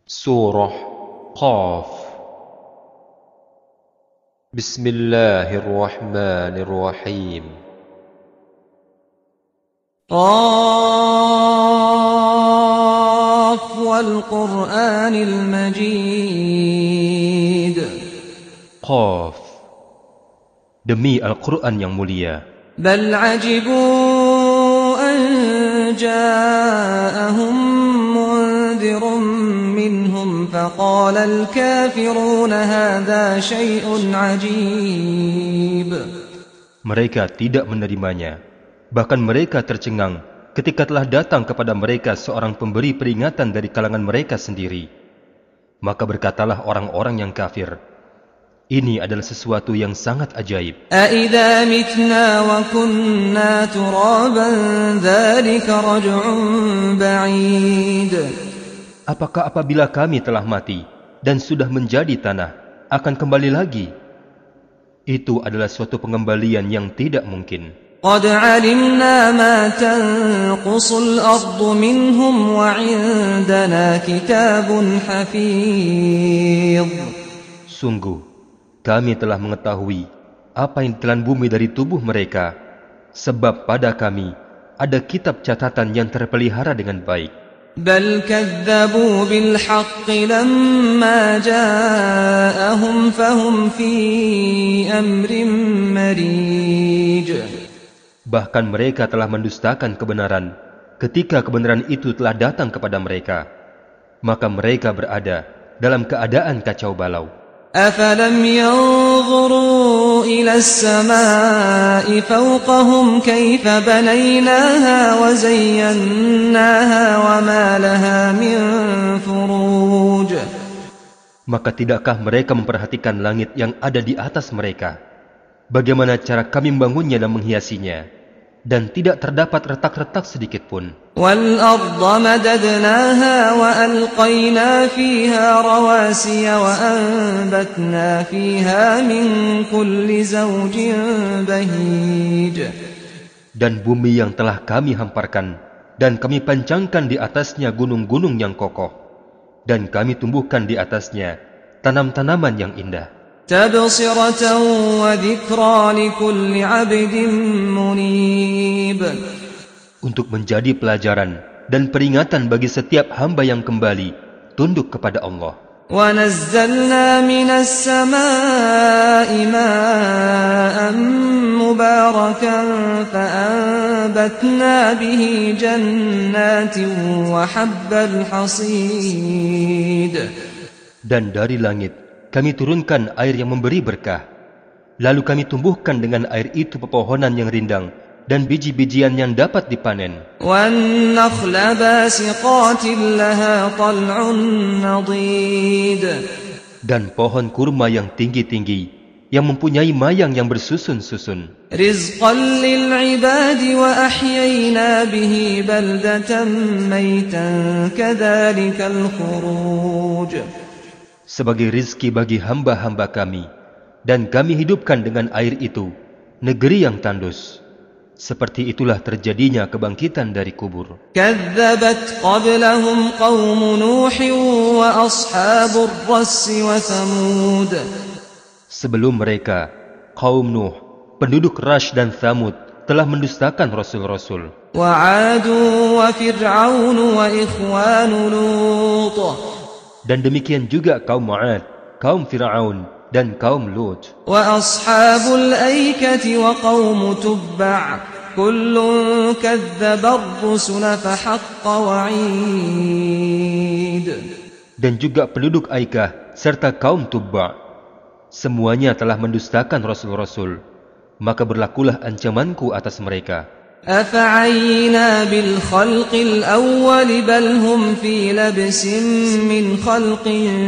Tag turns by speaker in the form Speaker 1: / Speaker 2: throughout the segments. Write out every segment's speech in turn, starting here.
Speaker 1: Surah Qaf. Bismillahirrahmanirrahim.
Speaker 2: Qaf wal Qur'anil Majid.
Speaker 1: Qaf. Demi Al-Quran yang mulia.
Speaker 2: Bal ajibu an ja'ahum mundirun minhum faqala al-kafiruna hadha syai'un ajib.
Speaker 1: Mereka tidak menerimanya. Bahkan mereka tercengang ketika telah datang kepada mereka seorang pemberi peringatan dari kalangan mereka sendiri. Maka berkatalah orang-orang yang kafir, ini adalah sesuatu yang sangat ajaib.
Speaker 2: أَإِذَا مِتْنَا وَكُنَّا تُرَابًا ذَلِكَ رَجْعٌ بَعِيدٌ.
Speaker 1: Apakah apabila kami telah mati dan sudah menjadi tanah, akan kembali lagi? Itu adalah suatu pengembalian yang tidak mungkin.
Speaker 2: قَدْ عَلِمْنَا مَا تَنْقُصُ الْأَرْضُ مِنْهُمْ وَعِنْدَنَا كِتَابٌ حَفِيظٌ.
Speaker 1: Sungguh, kami telah mengetahui apa yang ditelan bumi dari tubuh mereka, sebab pada kami ada kitab catatan yang terpelihara dengan baik.
Speaker 2: بَلْ كَذَّبُوا بِالْحَقِّ لَمَّا جَاءَهُمْ فَهُمْ فِي أَمْرٍ مَرِيجٍ.
Speaker 1: Bahkan mereka telah mendustakan kebenaran ketika kebenaran itu telah datang kepada mereka. Maka mereka berada dalam keadaan kacau balau.
Speaker 2: أَفَلَمْ يَنْظُرُوا إِلَى السَّمَاءِ فَوْقَهُمْ كَيْفَ بَنَيْنَاهَا وَزَيَّنَّاهَا وَمَا لَهَا مِنْ فُرُوجٍ.
Speaker 1: Maka tidakkah mereka memperhatikan langit yang ada di atas mereka? Bagaimana cara kami membangunnya dan menghiasinya, dan tidak terdapat retak-retak sedikit pun.
Speaker 2: وَالْأَرْضَ مَدَدْنَاهَا وَأَلْقَيْنَا فِيهَا رَوَاسِيَ وَأَنْبَتْنَا فِيهَا مِنْ كُلِّ زَوْجٍ بَهِيجٍ.
Speaker 1: Dan bumi yang telah kami hamparkan, dan kami pancangkan di atasnya gunung-gunung yang kokoh, dan kami tumbuhkan di atasnya tanam-tanaman yang indah.
Speaker 2: تَبْصِرَةً وَذِكْرَى لِكُلِّ عَبْدٍ مُنِيبٍ.
Speaker 1: Untuk menjadi pelajaran dan peringatan bagi setiap hamba yang kembali tunduk kepada Allah.
Speaker 2: وَنَزَّلْنَا مِنَ السَّمَاءِ مَاءً مُبَارَكًا فَأَنْبَتْنَا بِهِ جَنَّاتٍ وَحَبَّ الْحَصِيدِ.
Speaker 1: Dan dari langit kami turunkan air yang memberi berkah. Lalu kami tumbuhkan dengan air itu pepohonan yang rindang dan biji-bijian yang dapat dipanen.
Speaker 2: وَالنَّخْلَ بَاسِقَاتٍ لَهَا طَلْعٌ نَضِيدٌ.
Speaker 1: Dan pohon kurma yang tinggi-tinggi yang mempunyai mayang yang bersusun-susun.
Speaker 2: رِزْقًا لِلْعِبَادِ وَأَحْيَيْنَا بِهِ بَلْدَةً مَيْتًا كَذَلِكَ الْخُرُوجُ.
Speaker 1: Sebagai rizki bagi hamba-hamba kami, dan kami hidupkan dengan air itu negeri yang tandus. Seperti itulah terjadinya kebangkitan dari kubur.
Speaker 2: كَذَّبَتْ قَبْلَهُمْ قَوْمُ نُوحٍ وَأَصْحَابُ الرَّسِّ وَثَمُودَ.
Speaker 1: Sebelum mereka, kaum Nuh, penduduk Rash dan Thamud telah mendustakan rasul-rasul.
Speaker 2: وَعَادٌ وَفِرْعَوْنُ وَإِخْوَانُ لُوطٍ.
Speaker 1: Dan demikian juga kaum Ma'ad, kaum Fir'aun, dan kaum Lut.
Speaker 2: وَأَصْحَابُ الْأَيْكَةِ وَقَوْمُ تُبَّعٍ كُلٌّ كَذَّبَ الرُّسُلَ فَحَقَّ وَعِيدٍ.
Speaker 1: Dan juga penduduk Aikah serta kaum Tubba'. Semuanya telah mendustakan rasul-rasul. Maka berlakulah ancamanku atas mereka.
Speaker 2: أَفَعَيِّنَا بِالْخَلْقِ الْأَوَّلِ بَلْ هُمْ فِي لَبْسٍ مِّنْ خَلْقٍ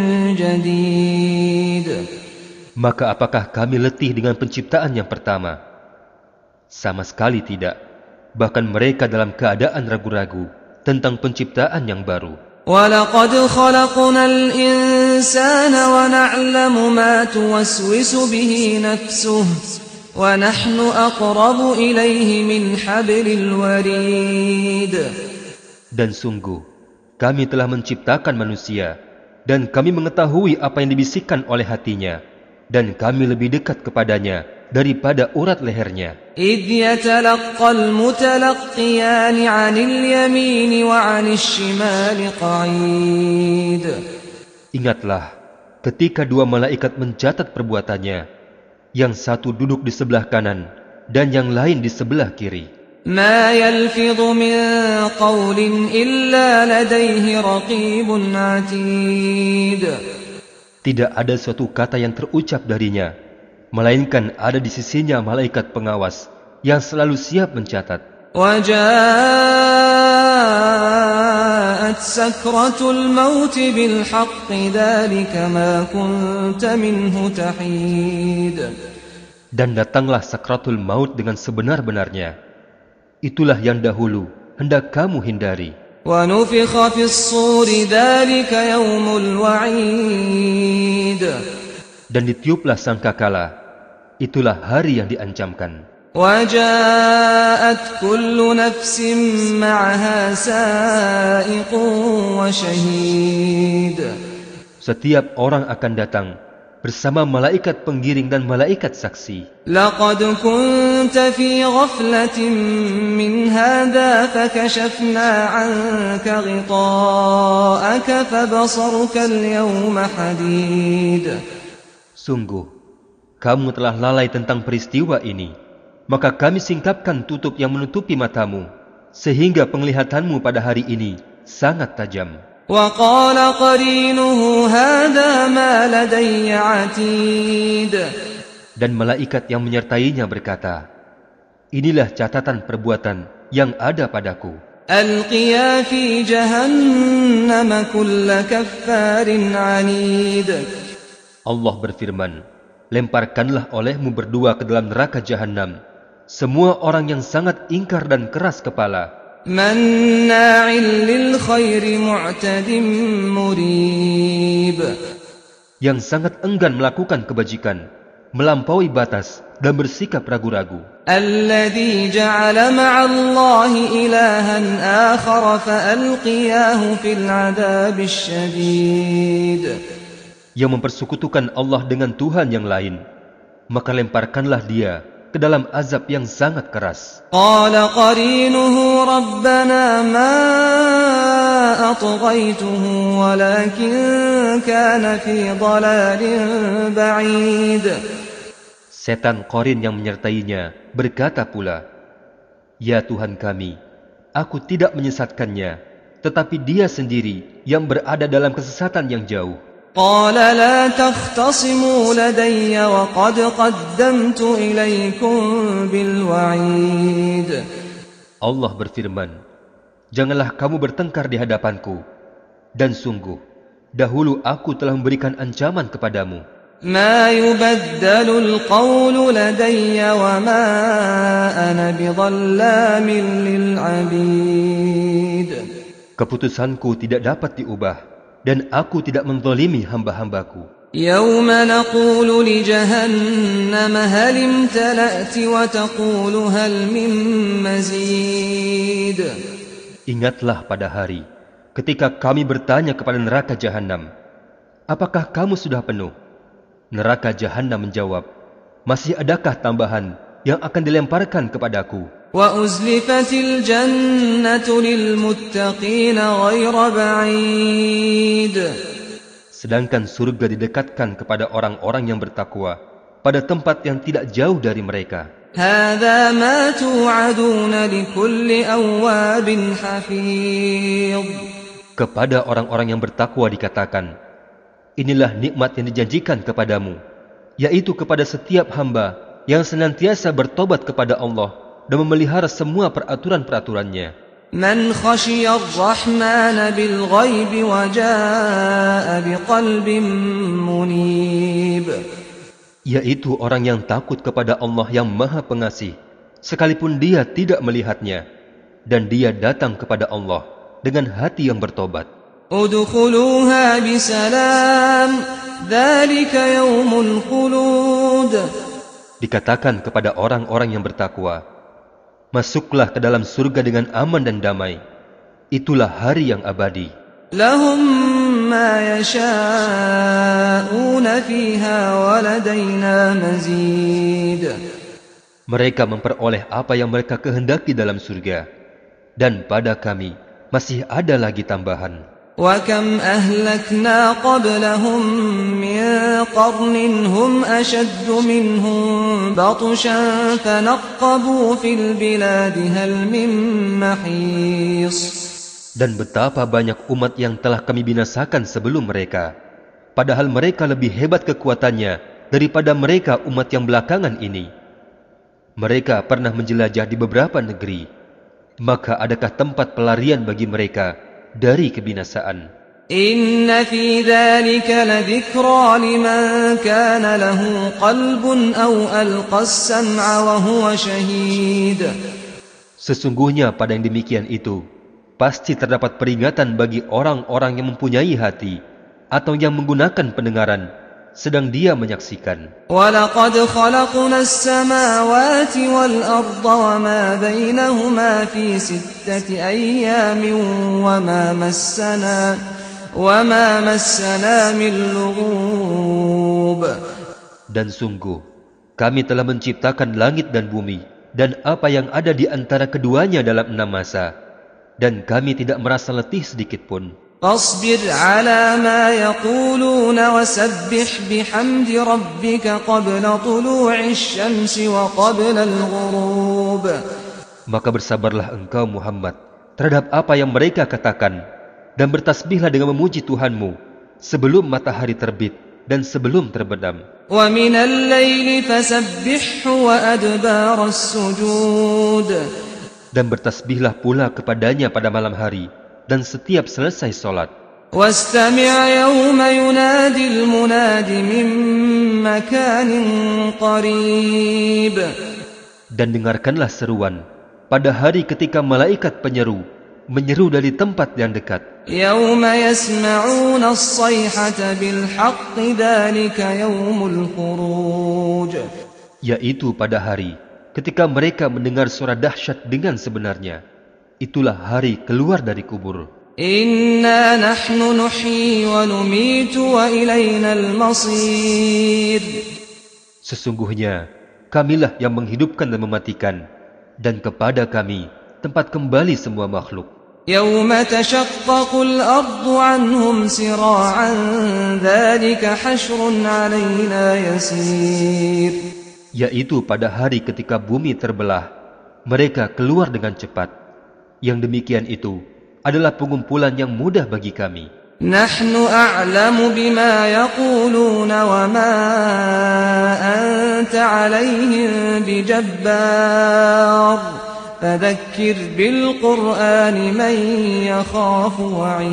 Speaker 2: جَدِيدٍ.
Speaker 1: Maka apakah kami letih dengan penciptaan yang pertama? Sama sekali tidak. Bahkan mereka dalam keadaan ragu-ragu tentang penciptaan yang baru.
Speaker 2: وَلَقَدْ خَلَقْنَا الْإِنسَانَ وَنَعْلَمُ مَا تُوَسْوِسُ بِهِ نَفْسُهُ وَنَحْنُ أَقْرَبُ إِلَيْهِ مِنْ حَبْلِ الْوَرِيدِ.
Speaker 1: Dan sungguh, kami telah menciptakan manusia, dan kami mengetahui apa yang dibisikkan oleh hatinya, dan kami lebih dekat kepadanya daripada urat lehernya.
Speaker 2: إذ يتلقى المتلقيان عن اليمين وعن الشمال قعيد.
Speaker 1: Ingatlah ketika dua malaikat mencatat perbuatannya, yang satu duduk di sebelah kanan dan yang lain di sebelah kiri.
Speaker 2: ما يلفظ من قول إلا لديه رقيب عتيد.
Speaker 1: Tidak ada suatu kata yang terucap darinya, melainkan ada di sisinya malaikat pengawas yang selalu siap mencatat.
Speaker 2: وجاءت سكرة الموت بالحق ذلك ما كنت منه تحيد.
Speaker 1: Dan datanglah sakratul maut dengan sebenar-benarnya. Itulah yang dahulu hendak kamu hindari.
Speaker 2: ونفخ في الصور ذلك يوم الوعيد.
Speaker 1: Dan ditiuplah sangkakala. Itulah hari yang diancamkan.
Speaker 2: وجاءت كل نفس معها سائق وشهيد.
Speaker 1: Setiap orang akan datang bersama malaikat penggiring dan malaikat saksi.
Speaker 2: لقد كنت في غفلة من هذا فكشفنا عنك غطاءك فبصرك اليوم حديد.
Speaker 1: Sungguh, kamu telah lalai tentang peristiwa ini. Maka kami singkapkan tutup yang menutupi matamu, sehingga penglihatanmu pada hari ini sangat tajam.
Speaker 2: وقال قرينه هذا ما لدي عتيد.
Speaker 1: Dan malaikat yang menyertainya berkata, inilah catatan perbuatan yang ada padaku.
Speaker 2: ألقيا في جهنم كل كفار عنيد.
Speaker 1: Allah berfirman, lemparkanlah olehmu berdua ke dalam neraka jahanam semua orang yang sangat ingkar dan keras kepala,
Speaker 2: مناع للخير معتد مريب.
Speaker 1: yang sangat enggan melakukan kebajikan, melampaui batas dan bersikap ragu-ragu.
Speaker 2: الذي جعل مع الله إلها آخر فألقياه في العذاب الشديد.
Speaker 1: Yang mempersekutukan Allah dengan Tuhan yang lain, maka lemparkanlah dia ke dalam azab yang sangat keras.
Speaker 2: قال قرينه ربنا ما أطغيته ولكن كان في ضلال بعيد.
Speaker 1: Setan Qarin yang menyertainya berkata pula, ya Tuhan kami, aku tidak menyesatkannya, tetapi dia sendiri yang berada dalam kesesatan yang jauh.
Speaker 2: قال لا تختصموا لدي وقد قدمت إليكم بالوعيد.
Speaker 1: Allah berfirman, janganlah kamu bertengkar di hadapanku, dan sungguh, dahulu aku telah memberikan ancaman kepadamu.
Speaker 2: ما يبدل القول لدي وما أنا بظلام للعبيد.
Speaker 1: Keputusanku tidak dapat diubah, dan aku tidak menzalimi hamba-hambaku.
Speaker 2: يوم نقول لجهنم هل امتلأت وتقول هل من مزيد.
Speaker 1: Ingatlah pada hari ketika kami bertanya kepada neraka jahanam, apakah kamu sudah penuh? Neraka jahanam menjawab, masih adakah tambahan yang akan dilemparkan kepadaku?
Speaker 2: وأزلفت الجنة للمتقين غير بعيد.
Speaker 1: Sedangkan surga didekatkan kepada orang-orang yang bertakwa pada tempat yang tidak jauh dari mereka.
Speaker 2: هذا ما توعدون لكل أواب حفيظ.
Speaker 1: Kepada orang-orang yang bertakwa dikatakan, inilah nikmat yang dijanjikan kepadamu, yaitu kepada setiap hamba yang senantiasa bertobat kepada Allah dan memelihara semua peraturan-peraturannya.
Speaker 2: من خشي الرحمن بالغيب وجاء بقلب منيب.
Speaker 1: Yaitu orang yang takut kepada Allah yang Maha Pengasih, sekalipun dia tidak melihatnya, dan dia datang kepada Allah dengan hati yang bertobat.
Speaker 2: ادخلوها بسلام ذلك يوم الخلود.
Speaker 1: Dikatakan kepada orang-orang yang bertakwa, masuklah ke dalam surga dengan aman dan damai. Itulah hari yang abadi.
Speaker 2: لهم ما يشاءون فيها ولدينا مزيد.
Speaker 1: Mereka memperoleh apa yang mereka kehendaki dalam surga, dan pada kami masih ada lagi tambahan.
Speaker 2: وَكَمْ أَهْلَكْنَا قَبْلَهُمْ مِنْ قَرْنٍ هُمْ أَشَدُّ مِنْهُمْ بَطْشًا فَنَقَّبُوا فِي الْبِلَادِ هَلْ مِنْ مَحِيصٍ.
Speaker 1: Dan betapa banyak umat yang telah kami binasakan sebelum mereka, padahal mereka lebih hebat kekuatannya daripada mereka umat yang belakangan ini. Mereka pernah menjelajah di beberapa negeri, maka adakah tempat pelarian bagi mereka dari kebinasaan?
Speaker 2: Inna fi dzalika ladzikra liman kana lahu qalbun aw alqas sam'a wa huwa shahid.
Speaker 1: Sesungguhnya pada yang demikian itu pasti terdapat peringatan bagi orang-orang yang mempunyai hati atau yang menggunakan pendengaran sedang dia menyaksikan.
Speaker 2: وَلَقَدْ خَلَقْنَا السَّمَاوَاتِ وَالْأَرْضَ وَمَا بَيْنَهُمَا فِي 6 أَيَّامٍ وَمَا مَسَّنَا مِن لُغُوبٍ.
Speaker 1: Dan sungguh, kami telah menciptakan langit dan bumi dan apa yang ada di antara keduanya dalam 6 masa, dan kami tidak merasa letih sedikitpun.
Speaker 2: فاصبر على ما يقولون وسبح بحمد ربك قبل طلوع الشمس وقبل الغروب.
Speaker 1: Maka bersabarlah engkau Muhammad terhadap apa yang mereka katakan, dan bertasbihlah dengan memuji Tuhanmu sebelum matahari terbit dan sebelum terbenam.
Speaker 2: ومن الليل فسبحه وأدبار السجود.
Speaker 1: Dan bertasbihlah pula kepadanya pada malam hari dan setiap selesai solat.
Speaker 2: واستمع يوم ينادي المناد من مكان قريب.
Speaker 1: Dan dengarkanlah seruan pada hari ketika malaikat penyeru menyeru dari tempat yang dekat.
Speaker 2: يوم يسمعون الصيحة بالحق ذلك يوم الخروج.
Speaker 1: Yaitu pada hari ketika mereka mendengar suara dahsyat dengan sebenarnya. Itulah hari keluar dari kubur.
Speaker 2: Inna nahnu nuhyi wa numitu wa ilaina al-masir.
Speaker 1: Sesungguhnya kamilah yang menghidupkan dan mematikan, dan kepada kami tempat kembali semua makhluk.
Speaker 2: Yawma tashaqqaqu al-ardu anhum sira'an dzalika hashrun 'alaina yasir.
Speaker 1: Yaitu pada hari ketika bumi terbelah, mereka keluar dengan cepat. Yang demikian itu adalah pengumpulan yang mudah bagi kami.
Speaker 2: Nahnu a'lamu bima yaquluna wa ma anta 'alaihim bijabbar. Fadhakkir bil Qur'ani man yakhafu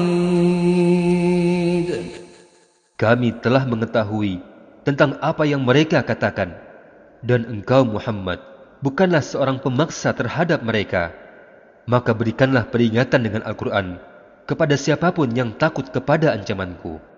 Speaker 2: wa'id.
Speaker 1: Kami telah mengetahui tentang apa yang mereka katakan, dan engkau Muhammad bukanlah seorang pemaksa terhadap mereka. Maka berikanlah peringatan dengan Al-Quran kepada siapapun yang takut kepada ancamanku.